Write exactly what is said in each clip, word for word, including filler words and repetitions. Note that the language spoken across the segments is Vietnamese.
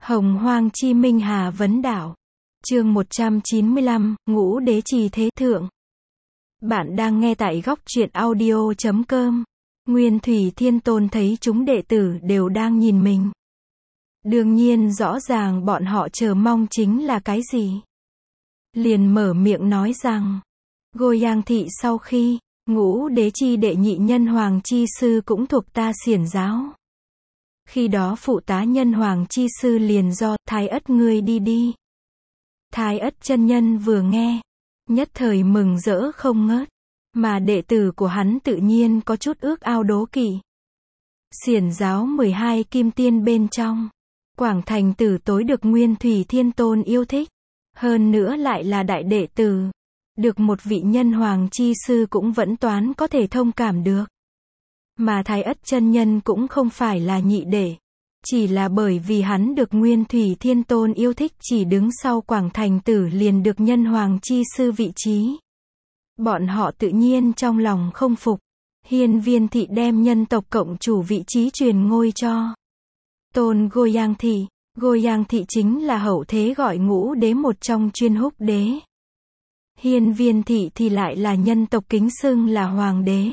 Hồng Hoang Chi Minh Hà Vấn Đảo. Chương một trăm chín mươi lăm, Ngũ Đế Trì Thế Thượng. Bạn đang nghe tại góc truyện audio chấm com. Nguyên Thủy Thiên Tôn thấy chúng đệ tử đều đang nhìn mình. Đương nhiên rõ ràng bọn họ chờ mong chính là cái gì. Liền mở miệng nói rằng, Goyang thị sau khi, Ngũ Đế Chi đệ nhị nhân Hoàng Chi Sư cũng thuộc ta Xiển giáo. Khi đó phụ tá nhân Hoàng Chi Sư liền do Thái Ất ngươi đi đi. Thái Ất chân nhân vừa nghe, nhất thời mừng rỡ không ngớt, mà đệ tử của hắn tự nhiên có chút ước ao đố kỵ. Xiển giáo mười hai kim tiên bên trong, Quảng Thành Tử tối được Nguyên Thủy Thiên Tôn yêu thích, hơn nữa lại là đại đệ tử, được một vị nhân Hoàng Chi Sư cũng vẫn toán có thể thông cảm được. Mà Thái Ất chân nhân cũng không phải là nhị đệ, chỉ là bởi vì hắn được Nguyên Thủy Thiên Tôn yêu thích chỉ đứng sau Quảng Thành Tử liền được nhân Hoàng Chi Sư vị trí. Bọn họ tự nhiên trong lòng không phục, Hiên Viên thị đem nhân tộc cộng chủ vị trí truyền ngôi cho Tôn Goyang thị. Goyang thị chính là hậu thế gọi Ngũ Đế một trong Chuyên Húc Đế. Hiên Viên thị thì lại là nhân tộc kính xưng là Hoàng Đế.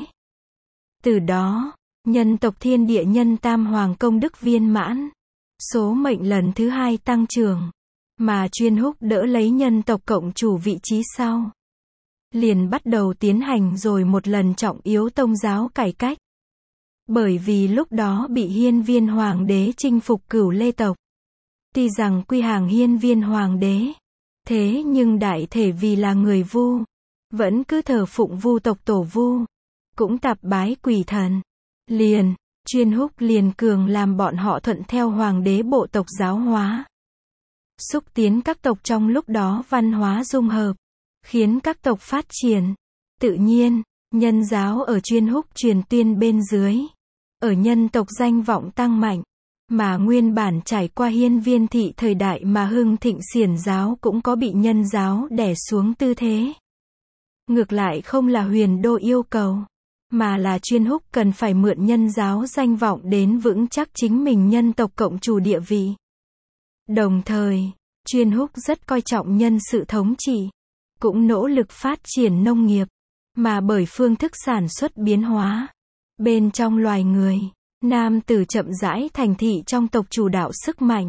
Từ đó, nhân tộc thiên địa nhân tam hoàng công đức viên mãn, số mệnh lần thứ hai tăng trưởng, mà Chuyên Húc đỡ lấy nhân tộc cộng chủ vị trí sau. Liền bắt đầu tiến hành rồi một lần trọng yếu tông giáo cải cách. Bởi vì lúc đó bị Hiên Viên Hoàng Đế chinh phục Cửu Lê tộc. Tuy rằng quy hàng Hiên Viên Hoàng Đế, thế nhưng đại thể vì là người Vu, vẫn cứ thờ phụng Vu tộc tổ Vu, cũng tạp bái quỷ thần. Liền, Chuyên Húc liền cường làm bọn họ thuận theo Hoàng Đế bộ tộc giáo hóa. Xúc tiến các tộc trong lúc đó văn hóa dung hợp, khiến các tộc phát triển. Tự nhiên, nhân giáo ở Chuyên Húc truyền tuyên bên dưới, ở nhân tộc danh vọng tăng mạnh, mà nguyên bản trải qua Hiên Viên thị thời đại mà hưng thịnh Xiển giáo cũng có bị nhân giáo đè xuống tư thế. Ngược lại không là Huyền Đô yêu cầu, mà là Chuyên Húc cần phải mượn nhân giáo danh vọng đến vững chắc chính mình nhân tộc cộng chủ địa vị. Đồng thời, Chuyên Húc rất coi trọng nhân sự thống trị, cũng nỗ lực phát triển nông nghiệp, mà bởi phương thức sản xuất biến hóa. Bên trong loài người, nam tử chậm rãi thành thị trong tộc chủ đạo sức mạnh.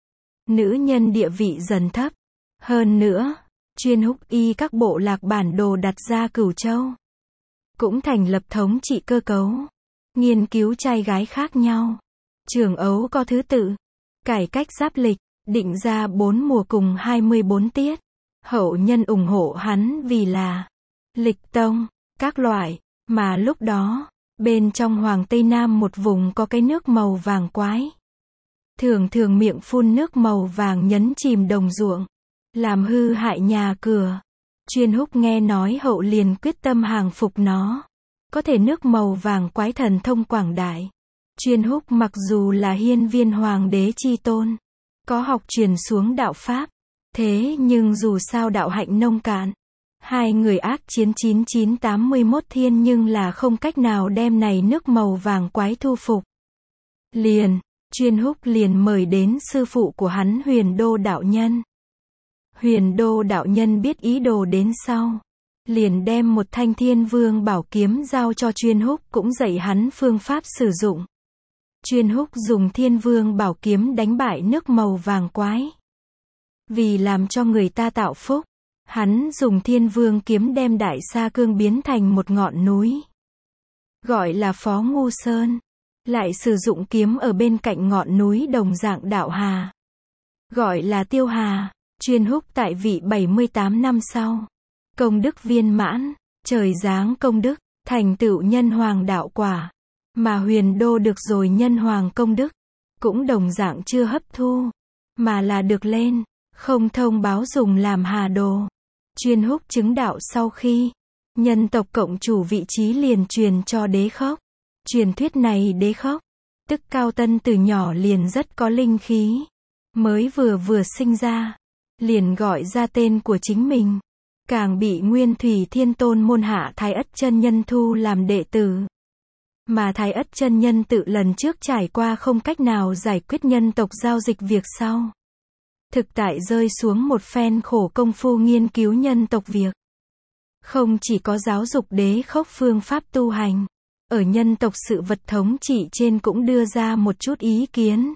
Nữ nhân địa vị dần thấp. Hơn nữa, Chuyên Húc y các bộ lạc bản đồ đặt ra Cửu Châu. Cũng thành lập thống trị cơ cấu, nghiên cứu trai gái khác nhau, trường ấu có thứ tự, cải cách giáp lịch, định ra bốn mùa cùng hai mươi bốn tiết. Hậu nhân ủng hộ hắn vì là lịch tông, các loại, mà lúc đó, bên trong Hoàng Tây Nam một vùng có cái nước màu vàng quái. Thường thường miệng phun nước màu vàng nhấn chìm đồng ruộng, làm hư hại nhà cửa. Chuyên Húc nghe nói hậu liền quyết tâm hàng phục nó. Có thể nước màu vàng quái thần thông quảng đại. Chuyên Húc mặc dù là Hiên Viên Hoàng Đế chi tôn, có học truyền xuống đạo Pháp, thế nhưng dù sao đạo hạnh nông cạn. Hai người ác chiến chín chín tám mươi mốt thiên nhưng là không cách nào đem này nước màu vàng quái thu phục. Liền, Chuyên Húc liền mời đến sư phụ của hắn Huyền Đô đạo nhân. Huyền Đô đạo nhân biết ý đồ đến sau, liền đem một thanh Thiên Vương bảo kiếm giao cho Chuyên Húc cũng dạy hắn phương pháp sử dụng. Chuyên Húc dùng Thiên Vương bảo kiếm đánh bại nước màu vàng quái. Vì làm cho người ta tạo phúc, hắn dùng Thiên Vương kiếm đem Đại Sa Cương biến thành một ngọn núi, gọi là Phó Ngu Sơn, lại sử dụng kiếm ở bên cạnh ngọn núi đồng dạng đạo hà, gọi là Tiêu Hà. Chuyên Húc tại vị bảy mươi tám năm sau, công đức viên mãn, trời giáng công đức, thành tựu nhân hoàng đạo quả, mà Huyền Đô được rồi nhân hoàng công đức, cũng đồng dạng chưa hấp thu, mà là được lên, không thông báo dùng làm hà đồ. Chuyên Húc chứng đạo sau khi, nhân tộc cộng chủ vị trí liền truyền cho Đế Khốc. Truyền thuyết này Đế Khốc, tức Cao Tân từ nhỏ liền rất có linh khí, mới vừa vừa sinh ra, liền gọi ra tên của chính mình, càng bị Nguyên Thủy Thiên Tôn môn hạ Thái Ất chân nhân thu làm đệ tử. Mà Thái Ất chân nhân tự lần trước trải qua không cách nào giải quyết nhân tộc giao dịch việc sau. Thực tại rơi xuống một phen khổ công phu nghiên cứu nhân tộc việc. Không chỉ có giáo dục đế khốc phương pháp tu hành, ở nhân tộc sự vật thống trị trên cũng đưa ra một chút ý kiến.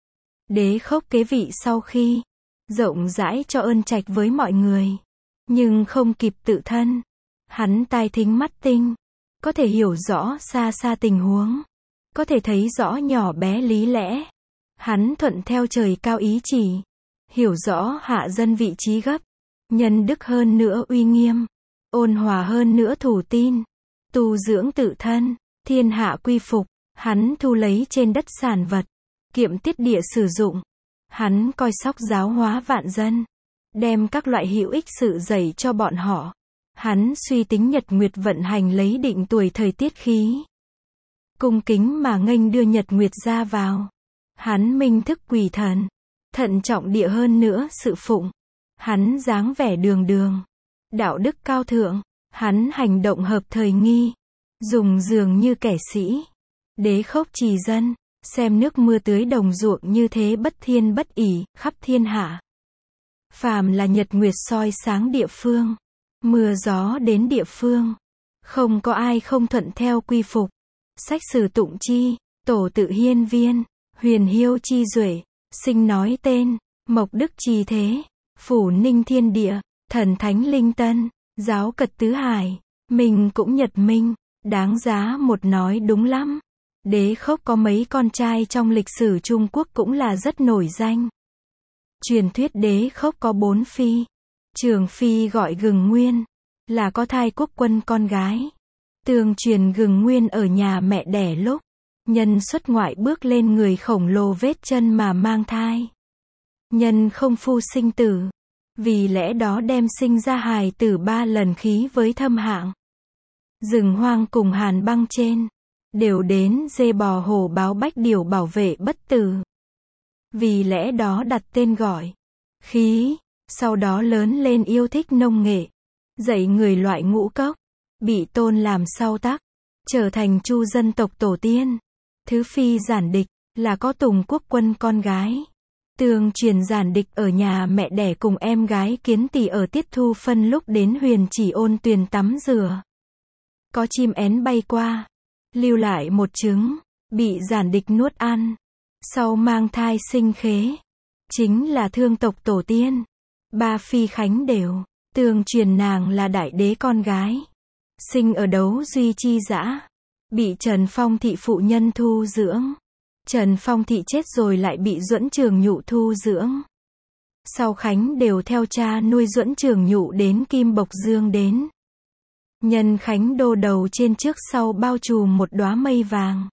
Đế khốc kế vị sau khi rộng rãi cho ơn trạch với mọi người, nhưng không kịp tự thân. Hắn tai thính mắt tinh, có thể hiểu rõ xa xa tình huống, có thể thấy rõ nhỏ bé lý lẽ. Hắn thuận theo trời cao ý chỉ, hiểu rõ hạ dân vị trí gấp, nhân đức hơn nữa uy nghiêm, ôn hòa hơn nữa thủ tin, tu dưỡng tự thân, thiên hạ quy phục. Hắn thu lấy trên đất sản vật, kiệm tiết địa sử dụng. Hắn coi sóc giáo hóa vạn dân, đem các loại hữu ích sự dạy cho bọn họ. Hắn suy tính nhật nguyệt vận hành lấy định tuổi thời tiết khí. Cung kính mà nghênh đưa nhật nguyệt ra vào. Hắn minh thức quỷ thần, thận trọng địa hơn nữa sự phụng. Hắn dáng vẻ đường đường, đạo đức cao thượng. Hắn hành động hợp thời nghi, dùng dường như kẻ sĩ. Đế khốc trì dân, xem nước mưa tưới đồng ruộng như thế bất thiên bất ỷ, khắp thiên hạ. Phàm là nhật nguyệt soi sáng địa phương, mưa gió đến địa phương, không có ai không thuận theo quy phục. Sách sử tụng chi, tổ tự hiên viên, huyền hiêu chi duệ, sinh nói tên, mộc đức trì thế, phủ ninh thiên địa, thần thánh linh tân, giáo cật tứ hải, mình cũng nhật minh, đáng giá một nói đúng lắm. Đế khốc có mấy con trai trong lịch sử Trung Quốc cũng là rất nổi danh. Truyền thuyết đế khốc có bốn phi. Trường phi gọi Gừng Nguyên, là có thai quốc quân con gái. Tương truyền Gừng Nguyên ở nhà mẹ đẻ lúc nhân xuất ngoại bước lên người khổng lồ vết chân mà mang thai. Nhân không phu sinh tử, vì lẽ đó đem sinh ra hài tử ba lần khí với thâm hạng. Rừng hoang cùng hàn băng trên, đều đến dê bò hổ báo bách điều bảo vệ bất tử. Vì lẽ đó đặt tên gọi khí. Sau đó lớn lên yêu thích nông nghệ, dạy người loại ngũ cốc, bị tôn làm sau tác, trở thành chu dân tộc tổ tiên. Thứ phi Giản Địch, là có Tùng quốc quân con gái. Tương truyền Giản Địch ở nhà mẹ đẻ cùng em gái Kiến Tỷ ở tiết thu phân lúc đến Huyền Chỉ ôn tuyền tắm rửa. Có chim én bay qua, lưu lại một trứng, bị Giản Địch nuốt ăn. Sau mang thai sinh khế, chính là thương tộc tổ tiên. Ba phi khánh đều, tương truyền nàng là đại đế con gái. Sinh ở đấu duy chi dã, bị Trần Phong thị phụ nhân thu dưỡng. Trần Phong thị chết rồi lại bị Duẫn Trường Nhụ thu dưỡng. Sau khánh đều theo cha nuôi Duẫn Trường Nhụ đến Kim Bộc Dương đến. Nhân khánh đô đầu trên trước sau bao trùm một đóa mây vàng.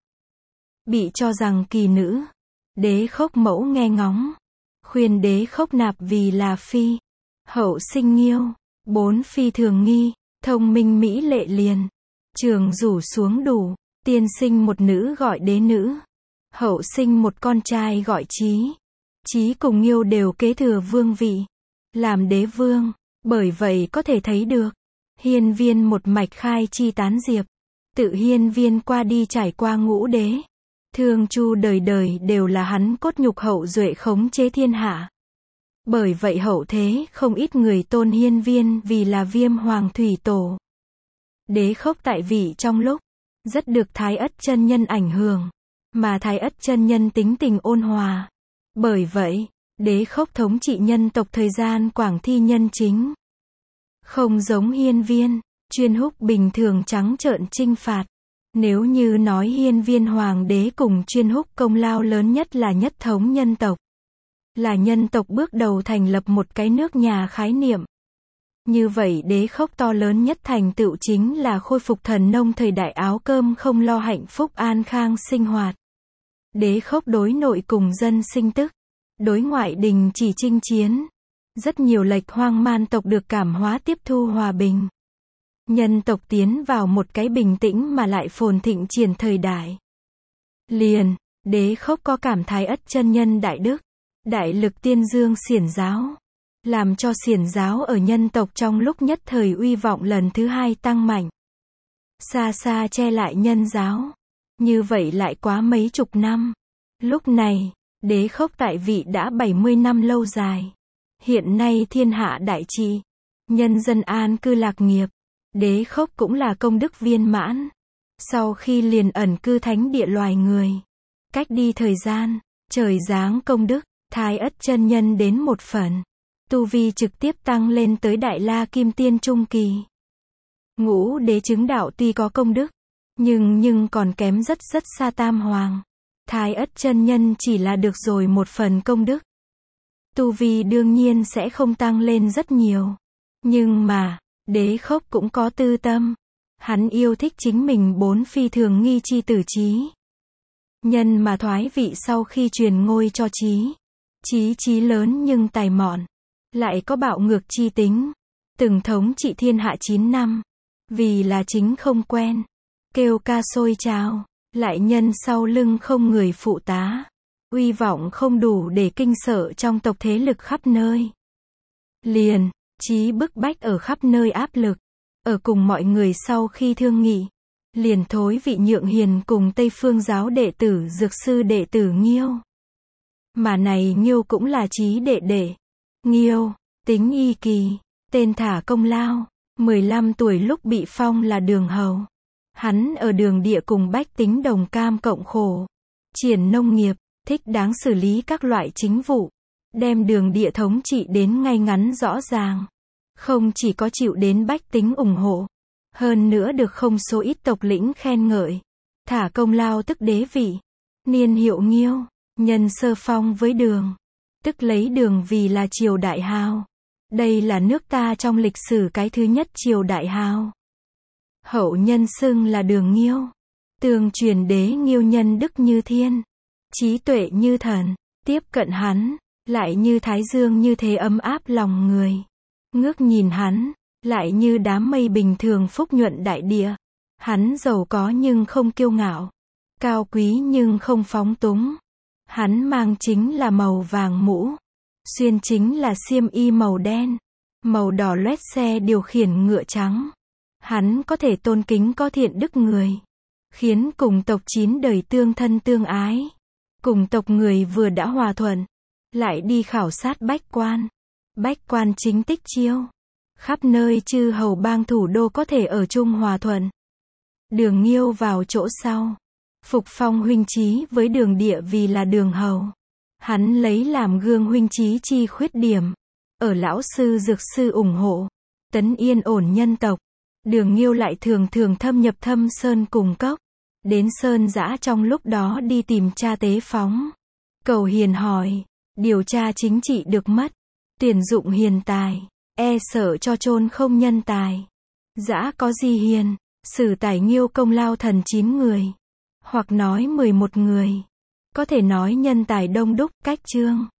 Bị cho rằng kỳ nữ. Đế khốc mẫu nghe ngóng, khuyên đế khốc nạp vì là phi. Hậu sinh Nghiêu, bốn phi thường nghi, thông minh mỹ lệ liền. Trường rủ xuống đủ, tiên sinh một nữ gọi đế nữ. Hậu sinh một con trai gọi Chí. Chí cùng Nghiêu đều kế thừa vương vị, làm đế vương. Bởi vậy có thể thấy được, hiên viên một mạch khai chi tán diệp. Tự hiên viên qua đi trải qua ngũ đế. Thương chu đời đời đều là hắn cốt nhục hậu duệ khống chế thiên hạ. Bởi vậy hậu thế không ít người tôn hiên viên vì là Viêm Hoàng Thủy Tổ. Đế khốc tại vị trong lúc, rất được Thái Ất chân nhân ảnh hưởng, mà Thái Ất chân nhân tính tình ôn hòa. Bởi vậy, đế khốc thống trị nhân tộc thời gian quảng thi nhân chính. Không giống hiên viên, chuyên húc bình thường trắng trợn chinh phạt. Nếu như nói hiên viên hoàng đế cùng chuyên húc công lao lớn nhất là nhất thống nhân tộc. Là nhân tộc bước đầu thành lập một cái nước nhà khái niệm. Như vậy đế khốc to lớn nhất thành tựu chính là khôi phục thần nông thời đại áo cơm không lo hạnh phúc an khang sinh hoạt. Đế khốc đối nội cùng dân sinh tức, đối ngoại đình chỉ chinh chiến. Rất nhiều lệch hoang man tộc được cảm hóa tiếp thu hòa bình. Nhân tộc tiến vào một cái bình tĩnh mà lại phồn thịnh triển thời đại. Liền, đế khốc có cảm Thái Ất chân nhân đại đức, đại lực tiên dương xiển giáo. Làm cho xiển giáo ở nhân tộc trong lúc nhất thời uy vọng lần thứ hai tăng mạnh. Xa xa che lại nhân giáo. Như vậy lại quá mấy chục năm. Lúc này, Đế Khốc tại vị đã bảy mươi năm lâu dài. Hiện nay thiên hạ đại trị, nhân dân an cư lạc nghiệp. Đế Khốc cũng là công đức viên mãn. Sau khi liền ẩn cư thánh địa loài người, cách đi thời gian, trời giáng công đức, Thái Ất chân nhân đến một phần, tu vi trực tiếp tăng lên tới Đại La Kim Tiên trung kỳ. Ngũ đế chứng đạo tuy có công đức, nhưng nhưng còn kém rất rất xa Tam Hoàng. Thái Ất chân nhân chỉ là được rồi một phần công đức. Tu vi đương nhiên sẽ không tăng lên rất nhiều. Nhưng mà, Đế Khốc cũng có tư tâm. Hắn yêu thích chính mình bốn phi thường nghi chi tử Chí. Nhân mà thoái vị sau khi truyền ngôi cho Chí. Chí chí lớn nhưng tài mọn. Lại có bạo ngược chi tính. Từng thống trị thiên hạ chín năm. Vì là chính không quen. Kêu ca sôi trào. Lại nhân sau lưng không người phụ tá. Uy vọng không đủ để kinh sợ trong tộc thế lực khắp nơi. Liền, Chí bức bách ở khắp nơi áp lực. Ở cùng mọi người sau khi thương nghị. Liền thối vị nhượng hiền cùng Tây Phương giáo đệ tử dược sư đệ tử Nghiêu. Mà này Nghiêu cũng là Chí đệ đệ. Nghiêu, tính y kỳ, tên thả công lao. mười lăm tuổi lúc bị phong là đường hầu. Hắn ở đường địa cùng bách tính đồng cam cộng khổ. Triển nông nghiệp, thích đáng xử lý các loại chính vụ. Đem đường địa thống trị đến ngay ngắn rõ ràng. Không chỉ có chịu đến bách tính ủng hộ. Hơn nữa được không số ít tộc lĩnh khen ngợi. Thả công lao tức đế vị. Niên hiệu Nghiêu, nhân sơ phong với đường. Tức lấy đường vì là triều đại hào. Đây là nước ta trong lịch sử cái thứ nhất triều đại hào. Hậu nhân xưng là đường Nghiêu. Tường truyền đế Nghiêu nhân đức như thiên. Trí tuệ như thần. Tiếp cận hắn, lại như thái dương như thế ấm áp lòng người. Ngước nhìn hắn, lại như đám mây bình thường phúc nhuận đại địa. Hắn giàu có nhưng không kiêu ngạo. Cao quý nhưng không phóng túng. Hắn mang chính là màu vàng mũ. Xuyên chính là xiêm y màu đen. Màu đỏ loét xe điều khiển ngựa trắng. Hắn có thể tôn kính có thiện đức người. Khiến cùng tộc chín đời tương thân tương ái. Cùng tộc người vừa đã hòa thuận. Lại đi khảo sát bách quan. Bách quan chính tích chiêu. Khắp nơi chư hầu bang thủ đô có thể ở chung hòa thuận. Đường Nghiêu vào chỗ sau. Phục phong huynh Chí với đường địa vì là đường hầu. Hắn lấy làm gương huynh Chí chi khuyết điểm. Ở lão sư dược sư ủng hộ. Tấn yên ổn nhân tộc. Đường Nghiêu lại thường thường thâm nhập thâm sơn cùng cốc. Đến sơn dã trong lúc đó đi tìm cha tế phóng. Cầu hiền hỏi. Điều tra chính trị được mất. Tuyển dụng hiền tài. E sợ cho chôn không nhân tài. Dã có gì hiền. Sử tài Nghiêu công lao thần chín người. Hoặc nói mười một người. Có thể nói nhân tài đông đúc cách chương.